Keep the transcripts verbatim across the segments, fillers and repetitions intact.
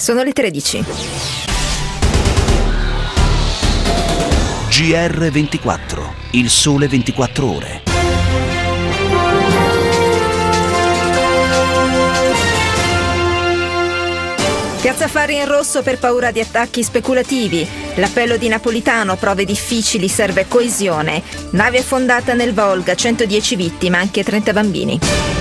Sono le tredici. G R ventiquattro, il sole ventiquattro ore. Piazza Affari in rosso per paura di attacchi speculativi. L'appello di Napolitano, prove difficili, serve coesione. Nave affondata nel Volga, centodieci vittime, anche trenta bambini.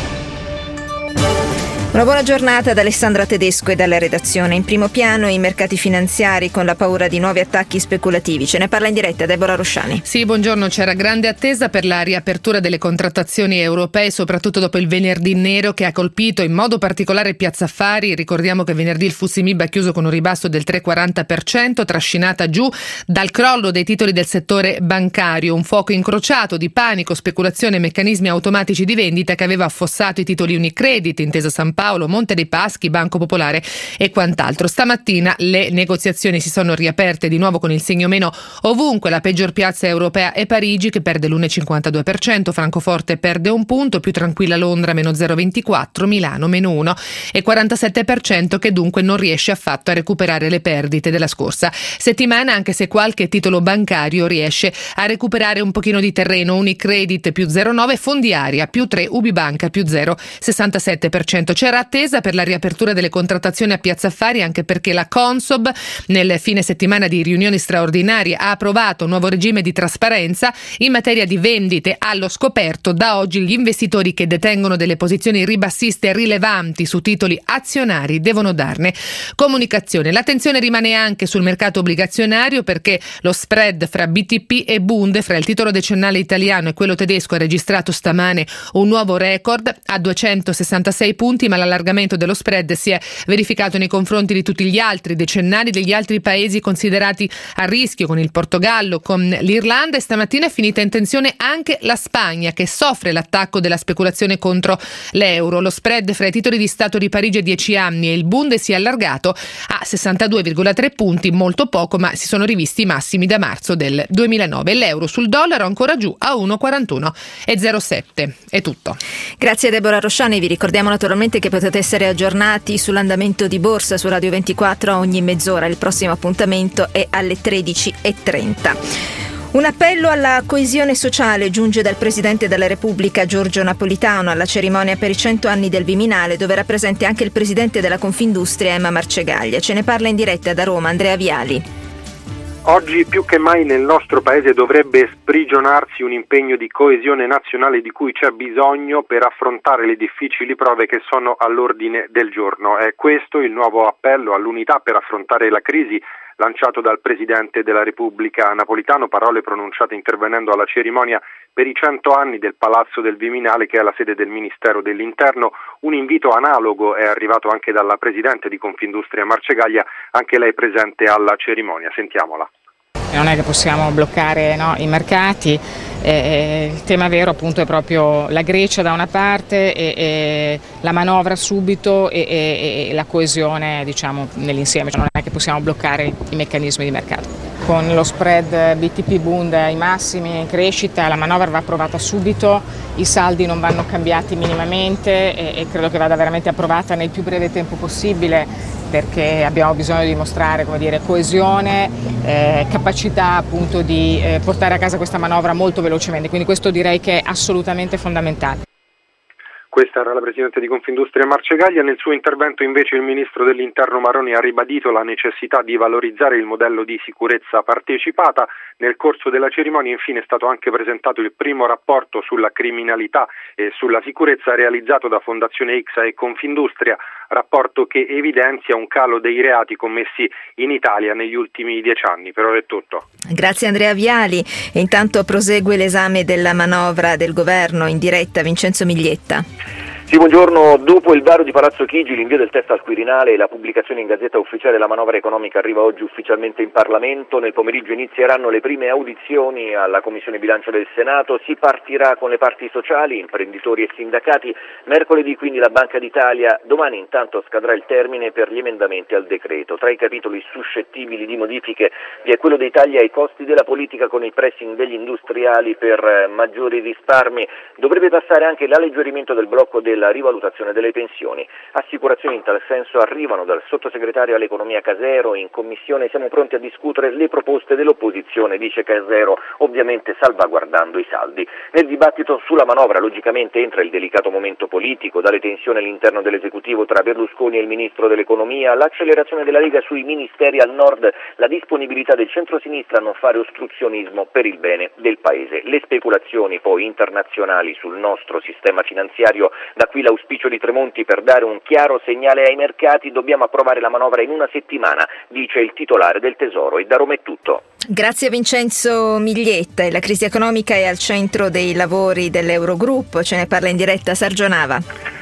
Una buona giornata da Alessandra Tedesco e dalla redazione. In primo piano i mercati finanziari con la paura di nuovi attacchi speculativi. Ce ne parla in diretta Deborah Rosciani. Sì, buongiorno. C'era grande attesa per la riapertura delle contrattazioni europee, soprattutto dopo il venerdì nero che ha colpito in modo particolare Piazza Affari. Ricordiamo che venerdì il Fussi Mib ha chiuso con un ribasso del tre virgola quaranta per cento, trascinata giù dal crollo dei titoli del settore bancario. Un fuoco incrociato di panico, speculazione e meccanismi automatici di vendita che aveva affossato i titoli Unicredit, Intesa San Paolo, Monte dei Paschi, Banco Popolare e quant'altro. Stamattina le negoziazioni si sono riaperte di nuovo con il segno meno ovunque. La peggior piazza europea è Parigi che perde l'uno virgola cinquantadue per cento, Francoforte perde un punto, più tranquilla Londra meno zero virgola ventiquattro, Milano meno uno virgola quarantasette per cento che dunque non riesce affatto a recuperare le perdite della scorsa settimana, anche se qualche titolo bancario riesce a recuperare un pochino di terreno. Unicredit più zero virgola nove, Fondiaria più tre, Ubibanca più zero virgola sessantasette per cento. C'era attesa per la riapertura delle contrattazioni a Piazza Affari, anche perché la Consob nel fine settimana di riunioni straordinarie ha approvato un nuovo regime di trasparenza in materia di vendite allo scoperto. Da oggi gli investitori che detengono delle posizioni ribassiste rilevanti su titoli azionari devono darne comunicazione. L'attenzione rimane anche sul mercato obbligazionario, perché lo spread fra B T P e Bund, fra il titolo decennale italiano e quello tedesco, ha registrato stamane un nuovo record a duecentosessantasei punti, ma l'allargamento dello spread si è verificato nei confronti di tutti gli altri decennali degli altri paesi considerati a rischio, con il Portogallo, con l'Irlanda, e stamattina è finita in tensione anche la Spagna, che soffre l'attacco della speculazione contro l'euro. Lo spread fra i titoli di Stato di Parigi a dieci anni e il Bund si è allargato a sessantadue virgola tre punti, molto poco, ma si sono rivisti i massimi da marzo del duemilanove. L'euro sul dollaro ancora giù a uno virgola quarantuno e zero sette. È tutto. Grazie Deborah Rosciani. Vi ricordiamo naturalmente che potete essere aggiornati sull'andamento di borsa su Radio ventiquattro ogni mezz'ora. Il prossimo appuntamento è alle tredici e trenta. Un appello alla coesione sociale giunge dal Presidente della Repubblica Giorgio Napolitano alla cerimonia per i cento anni del Viminale, dove era presente anche il Presidente della Confindustria Emma Marcegaglia. Ce ne parla in diretta da Roma Andrea Viali. Oggi più che mai nel nostro Paese dovrebbe sprigionarsi un impegno di coesione nazionale di cui c'è bisogno per affrontare le difficili prove che sono all'ordine del giorno. È questo il nuovo appello all'unità per affrontare la crisi lanciato dal Presidente della Repubblica Napolitano, parole pronunciate intervenendo alla cerimonia per i cento anni del Palazzo del Viminale, che è la sede del Ministero dell'Interno. Un invito analogo è arrivato anche dalla Presidente di Confindustria Marcegaglia, anche lei presente alla cerimonia. Sentiamola. Non è che possiamo bloccare, no, i mercati, eh, il tema vero appunto è proprio la Grecia da una parte e, e la manovra subito e, e, e la coesione, diciamo, nell'insieme, cioè, non è che possiamo bloccare i meccanismi di mercato. Con lo spread B T P Bund ai massimi in crescita, la manovra va approvata subito, i saldi non vanno cambiati minimamente e, e credo che vada veramente approvata nel più breve tempo possibile, perché abbiamo bisogno di dimostrare, come dire, coesione, eh, capacità appunto di eh, portare a casa questa manovra molto velocemente, quindi questo direi che è assolutamente fondamentale. Questa era la Presidente di Confindustria Marcegaglia. Nel suo intervento invece il Ministro dell'Interno Maroni ha ribadito la necessità di valorizzare il modello di sicurezza partecipata. Nel corso della cerimonia infine è stato anche presentato il primo rapporto sulla criminalità e sulla sicurezza realizzato da Fondazione I C S A e Confindustria, rapporto che evidenzia un calo dei reati commessi in Italia negli ultimi dieci anni. Per ora è tutto. Grazie Andrea Viali. E intanto prosegue l'esame della manovra del governo. In diretta Vincenzo Miglietta. Sì, buongiorno. Dopo il varo di Palazzo Chigi, l'invio del testo al Quirinale e la pubblicazione in Gazzetta Ufficiale, la manovra economica arriva oggi ufficialmente in Parlamento. Nel pomeriggio inizieranno le prime audizioni alla Commissione Bilancio del Senato. Si partirà con le parti sociali, imprenditori e sindacati. Mercoledì quindi la Banca d'Italia. Domani intanto scadrà il termine per gli emendamenti al decreto. Tra i capitoli suscettibili di modifiche vi è quello dei tagli ai costi della politica con il pressing degli industriali per maggiori risparmi. Dovrebbe passare anche l'alleggerimento del blocco del della rivalutazione delle pensioni. Assicurazioni in tal senso arrivano dal sottosegretario all'economia Casero. In commissione siamo pronti a discutere le proposte dell'opposizione, dice Casero, ovviamente salvaguardando i saldi. Nel dibattito sulla manovra logicamente entra il delicato momento politico, dalle tensioni all'interno dell'esecutivo tra Berlusconi e il ministro dell'economia, l'accelerazione della Lega sui ministeri al nord, la disponibilità del centrosinistra a non fare ostruzionismo per il bene del paese. Le speculazioni poi internazionali sul nostro sistema finanziario, da qui l'auspicio di Tremonti per dare un chiaro segnale ai mercati: dobbiamo approvare la manovra in una settimana, dice il titolare del Tesoro. E da Roma è tutto. Grazie a Vincenzo Miglietta. La crisi economica è al centro dei lavori dell'Eurogruppo, ce ne parla in diretta Sergio Nava.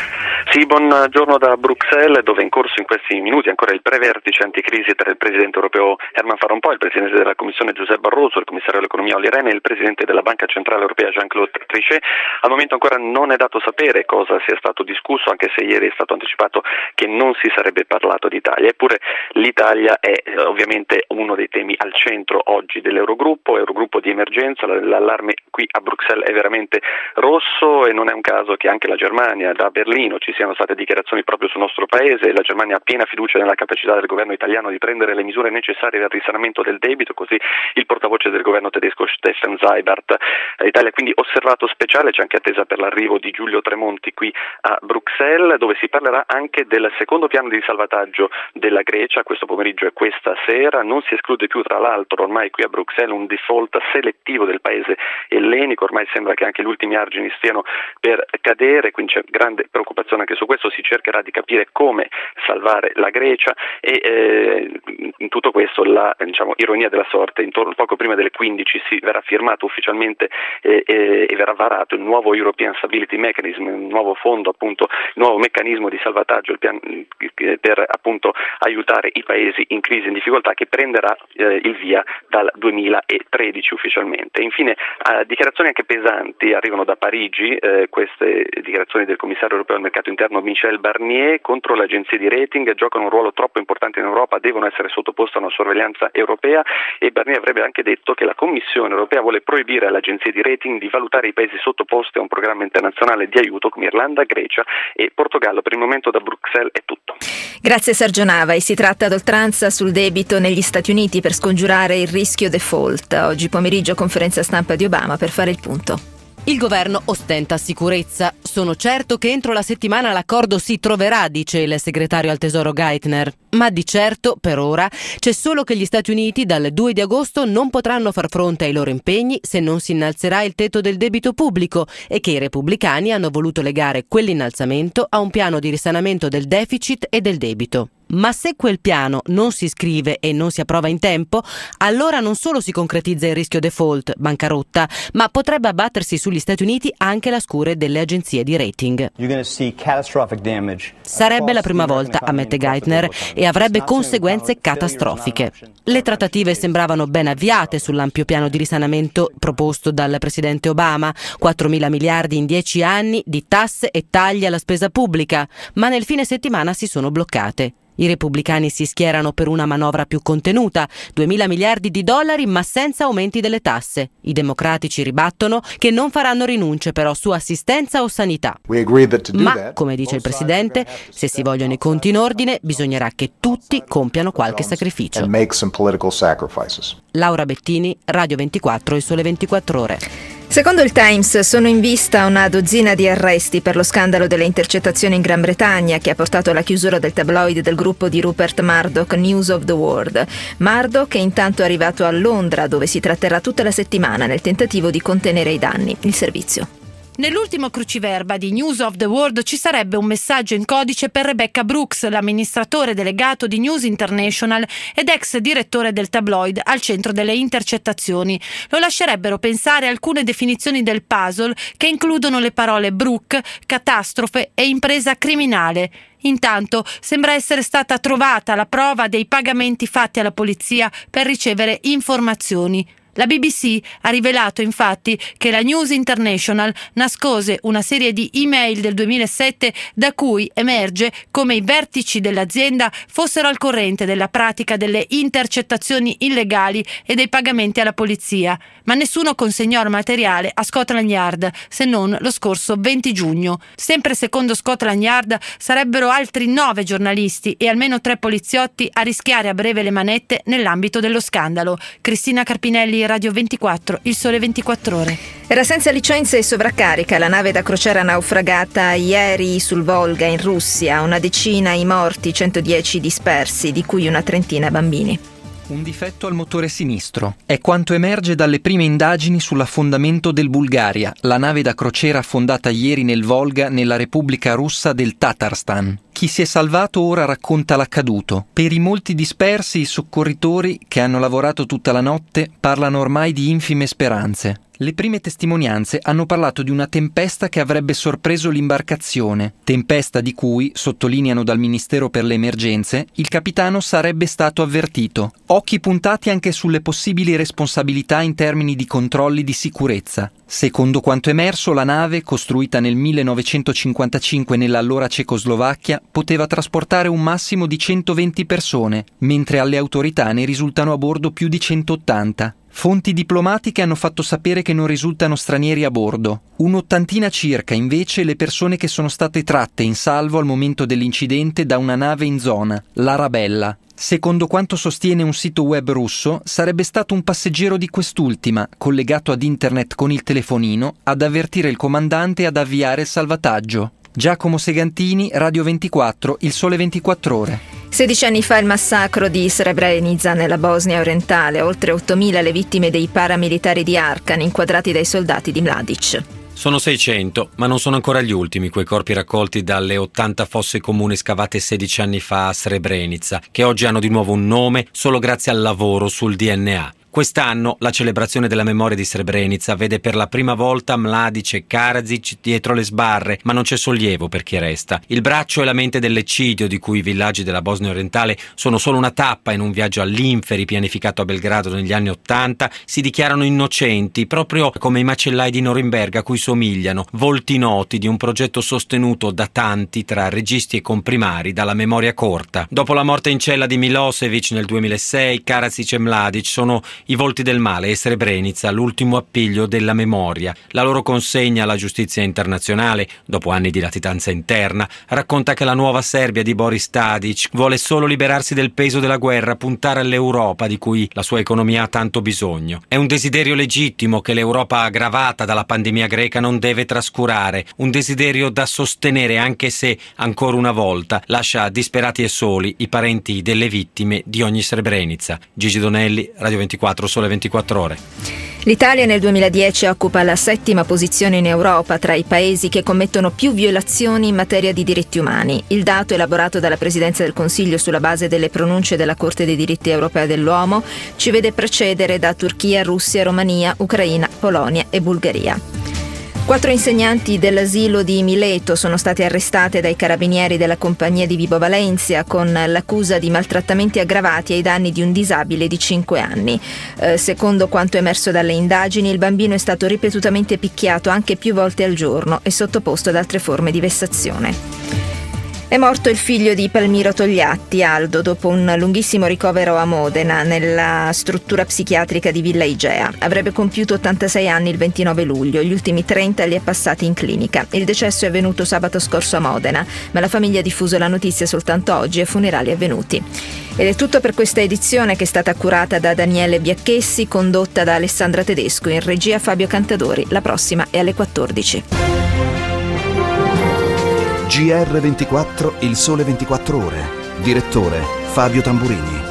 Sì, buongiorno da Bruxelles, dove è in corso in questi minuti ancora il pre-vertice anticrisi tra il Presidente europeo Herman Van Rompuy, il Presidente della Commissione Giuseppe Barroso, il Commissario dell'Economia Olli Rehn e il Presidente della Banca Centrale Europea Jean-Claude Trichet. Al momento ancora non è dato sapere cosa sia stato discusso, anche se ieri è stato anticipato che non si sarebbe parlato d'Italia. Eppure l'Italia è eh, ovviamente uno dei temi al centro oggi dell'Eurogruppo, Eurogruppo di emergenza. L'allarme qui a Bruxelles è veramente rosso e non è un caso che anche la Germania, da Berlino, ci siano state dichiarazioni proprio sul nostro paese. La Germania ha piena fiducia nella capacità del governo italiano di prendere le misure necessarie al risanamento del debito, così il portavoce del governo tedesco Steffen Seibert. L'Italia quindi osservato speciale, c'è anche attesa per l'arrivo di Giulio Tremonti qui a Bruxelles, dove si parlerà anche del secondo piano di salvataggio della Grecia. Questo pomeriggio e questa sera non si esclude più, tra l'altro, ormai qui a Bruxelles un default selettivo del paese ellenico. Ormai sembra che anche gli ultimi argini stiano per cadere, quindi c'è grande preoccupazione anche su questo. Si cercherà di capire come salvare la Grecia e eh, in tutto questo la diciamo, ironia della sorte: intorno poco prima delle quindici si verrà firmato ufficialmente eh, eh, e verrà varato il nuovo European Stability Mechanism, un nuovo fondo, appunto, il nuovo meccanismo di salvataggio, il pian, eh, per appunto aiutare i paesi in crisi e in difficoltà, che prenderà eh, il via dal duemilatredici ufficialmente. Infine eh, dichiarazioni anche pesanti arrivano da Parigi, eh, queste dichiarazioni del commissario europeo al mercato interno Michel Barnier contro le agenzie di rating: giocano un ruolo troppo importante in Europa, devono essere sottoposte a una sorveglianza europea. E Barnier avrebbe anche detto che la Commissione europea vuole proibire alle agenzie di rating di valutare i paesi sottoposti a un programma internazionale di aiuto come Irlanda, Grecia e Portogallo. Per il momento da Bruxelles è tutto. Grazie Sergio Nava. E si tratta ad oltranza sul debito negli Stati Uniti per scongiurare il rischio default. Oggi pomeriggio conferenza stampa di Obama per fare il punto. Il governo ostenta sicurezza. Sono certo che entro la settimana l'accordo si troverà, dice il segretario al Tesoro Geithner. Ma di certo, per ora, c'è solo che gli Stati Uniti dal due di agosto non potranno far fronte ai loro impegni se non si innalzerà il tetto del debito pubblico, e che i repubblicani hanno voluto legare quell'innalzamento a un piano di risanamento del deficit e del debito. Ma se quel piano non si scrive e non si approva in tempo, allora non solo si concretizza il rischio default, bancarotta, ma potrebbe abbattersi sugli Stati Uniti anche la scure delle agenzie di rating. Sarebbe la prima volta, ammette Geithner, e avrebbe conseguenze catastrofiche. Le trattative sembravano ben avviate sull'ampio piano di risanamento proposto dal presidente Obama, quattromila miliardi in dieci anni di tasse e tagli alla spesa pubblica, ma nel fine settimana si sono bloccate. I repubblicani si schierano per una manovra più contenuta, duemila miliardi di dollari ma senza aumenti delle tasse. I democratici ribattono che non faranno rinunce però su assistenza o sanità. Ma, come dice il presidente, se si vogliono i conti in ordine bisognerà che tutti compiano qualche sacrificio. Laura Bettini, Radio ventiquattro, Il Sole ventiquattro Ore. Secondo il Times sono in vista una dozzina di arresti per lo scandalo delle intercettazioni in Gran Bretagna, che ha portato alla chiusura del tabloid del gruppo di Rupert Murdoch, News of the World. Murdoch è intanto arrivato a Londra, dove si tratterà tutta la settimana nel tentativo di contenere i danni. Il servizio. Nell'ultimo cruciverba di News of the World ci sarebbe un messaggio in codice per Rebecca Brooks, l'amministratore delegato di News International ed ex direttore del tabloid al centro delle intercettazioni. Lo lascerebbero pensare alcune definizioni del puzzle che includono le parole Brooke, catastrofe e impresa criminale. Intanto sembra essere stata trovata la prova dei pagamenti fatti alla polizia per ricevere informazioni. La B B C ha rivelato infatti che la News International nascose una serie di email del duemilasette da cui emerge come i vertici dell'azienda fossero al corrente della pratica delle intercettazioni illegali e dei pagamenti alla polizia, ma nessuno consegnò il materiale a Scotland Yard se non lo scorso venti giugno. Sempre secondo Scotland Yard sarebbero altri nove giornalisti e almeno tre poliziotti a rischiare a breve le manette nell'ambito dello scandalo. Cristina Carpinelli, Radio ventiquattro, Il Sole ventiquattro Ore. Era senza licenze e sovraccarica la nave da crociera naufragata ieri sul Volga in Russia, una decina i morti, centodieci dispersi, di cui una trentina bambini. Un difetto al motore sinistro. È quanto emerge dalle prime indagini sull'affondamento del Bulgaria, la nave da crociera affondata ieri nel Volga nella Repubblica Russa del Tatarstan. Chi si è salvato ora racconta l'accaduto. Per i molti dispersi, i soccorritori, che hanno lavorato tutta la notte, parlano ormai di infime speranze. Le prime testimonianze hanno parlato di una tempesta che avrebbe sorpreso l'imbarcazione, tempesta di cui, sottolineano dal Ministero per le Emergenze, il capitano sarebbe stato avvertito. Occhi puntati anche sulle possibili responsabilità in termini di controlli di sicurezza. Secondo quanto emerso, la nave, costruita nel millenovecentocinquantacinque nell'allora Cecoslovacchia, poteva trasportare un massimo di centoventi persone, mentre alle autorità ne risultano a bordo più di centottanta. Fonti diplomatiche hanno fatto sapere che non risultano stranieri a bordo. Un'ottantina circa, invece, le persone che sono state tratte in salvo al momento dell'incidente da una nave in zona, l'Arabella. Secondo quanto sostiene un sito web russo, sarebbe stato un passeggero di quest'ultima, collegato ad internet con il telefonino, ad avvertire il comandante e ad avviare il salvataggio. Giacomo Segantini, Radio ventiquattro, Il Sole ventiquattro Ore. sedici anni fa il massacro di Srebrenica nella Bosnia orientale, oltre ottomila le vittime dei paramilitari di Arkan inquadrati dai soldati di Mladic. Sono seicento, ma non sono ancora gli ultimi quei corpi raccolti dalle ottanta fosse comuni scavate sedici anni fa a Srebrenica, che oggi hanno di nuovo un nome solo grazie al lavoro sul D N A. Quest'anno la celebrazione della memoria di Srebrenica vede per la prima volta Mladic e Karadzic dietro le sbarre, ma non c'è sollievo per chi resta. Il braccio e la mente dell'eccidio, di cui i villaggi della Bosnia orientale sono solo una tappa in un viaggio all'inferi pianificato a Belgrado negli anni Ottanta, si dichiarano innocenti, proprio come i macellai di Norimberga a cui somigliano, volti noti di un progetto sostenuto da tanti tra registi e comprimari dalla memoria corta. Dopo la morte in cella di Milosevic nel duemilasei, Karadzic e Mladic sono i volti del male e Srebrenica l'ultimo appiglio della memoria. La loro consegna alla giustizia internazionale, dopo anni di latitanza interna, racconta che la nuova Serbia di Boris Tadic vuole solo liberarsi del peso della guerra, puntare all'Europa di cui la sua economia ha tanto bisogno. È un desiderio legittimo che l'Europa aggravata dalla pandemia greca non deve trascurare, un desiderio da sostenere anche se, ancora una volta, lascia disperati e soli i parenti delle vittime di ogni Srebrenica. Gigi Donelli, Radio ventiquattro, Sole ventiquattro Ore. L'Italia nel duemiladieci occupa la settima posizione in Europa tra i paesi che commettono più violazioni in materia di diritti umani. Il dato, elaborato dalla Presidenza del Consiglio sulla base delle pronunce della Corte dei diritti europea dell'uomo, ci vede precedere da Turchia, Russia, Romania, Ucraina, Polonia e Bulgaria. Quattro insegnanti dell'asilo di Mileto sono state arrestate dai carabinieri della compagnia di Vibo Valentia con l'accusa di maltrattamenti aggravati ai danni di un disabile di cinque anni. Eh, secondo quanto emerso dalle indagini, il bambino è stato ripetutamente picchiato anche più volte al giorno e sottoposto ad altre forme di vessazione. È morto il figlio di Palmiro Togliatti, Aldo, dopo un lunghissimo ricovero a Modena, nella struttura psichiatrica di Villa Igea. Avrebbe compiuto ottantasei anni il ventinove luglio, gli ultimi trenta li ha passati in clinica. Il decesso è avvenuto sabato scorso a Modena, ma la famiglia ha diffuso la notizia soltanto oggi e funerali avvenuti. Ed è tutto per questa edizione, che è stata curata da Daniele Biacchessi, condotta da Alessandra Tedesco, in regia Fabio Cantadori. La prossima è alle quattordici. G R ventiquattro, Il Sole ventiquattro Ore. Direttore Fabio Tamburini.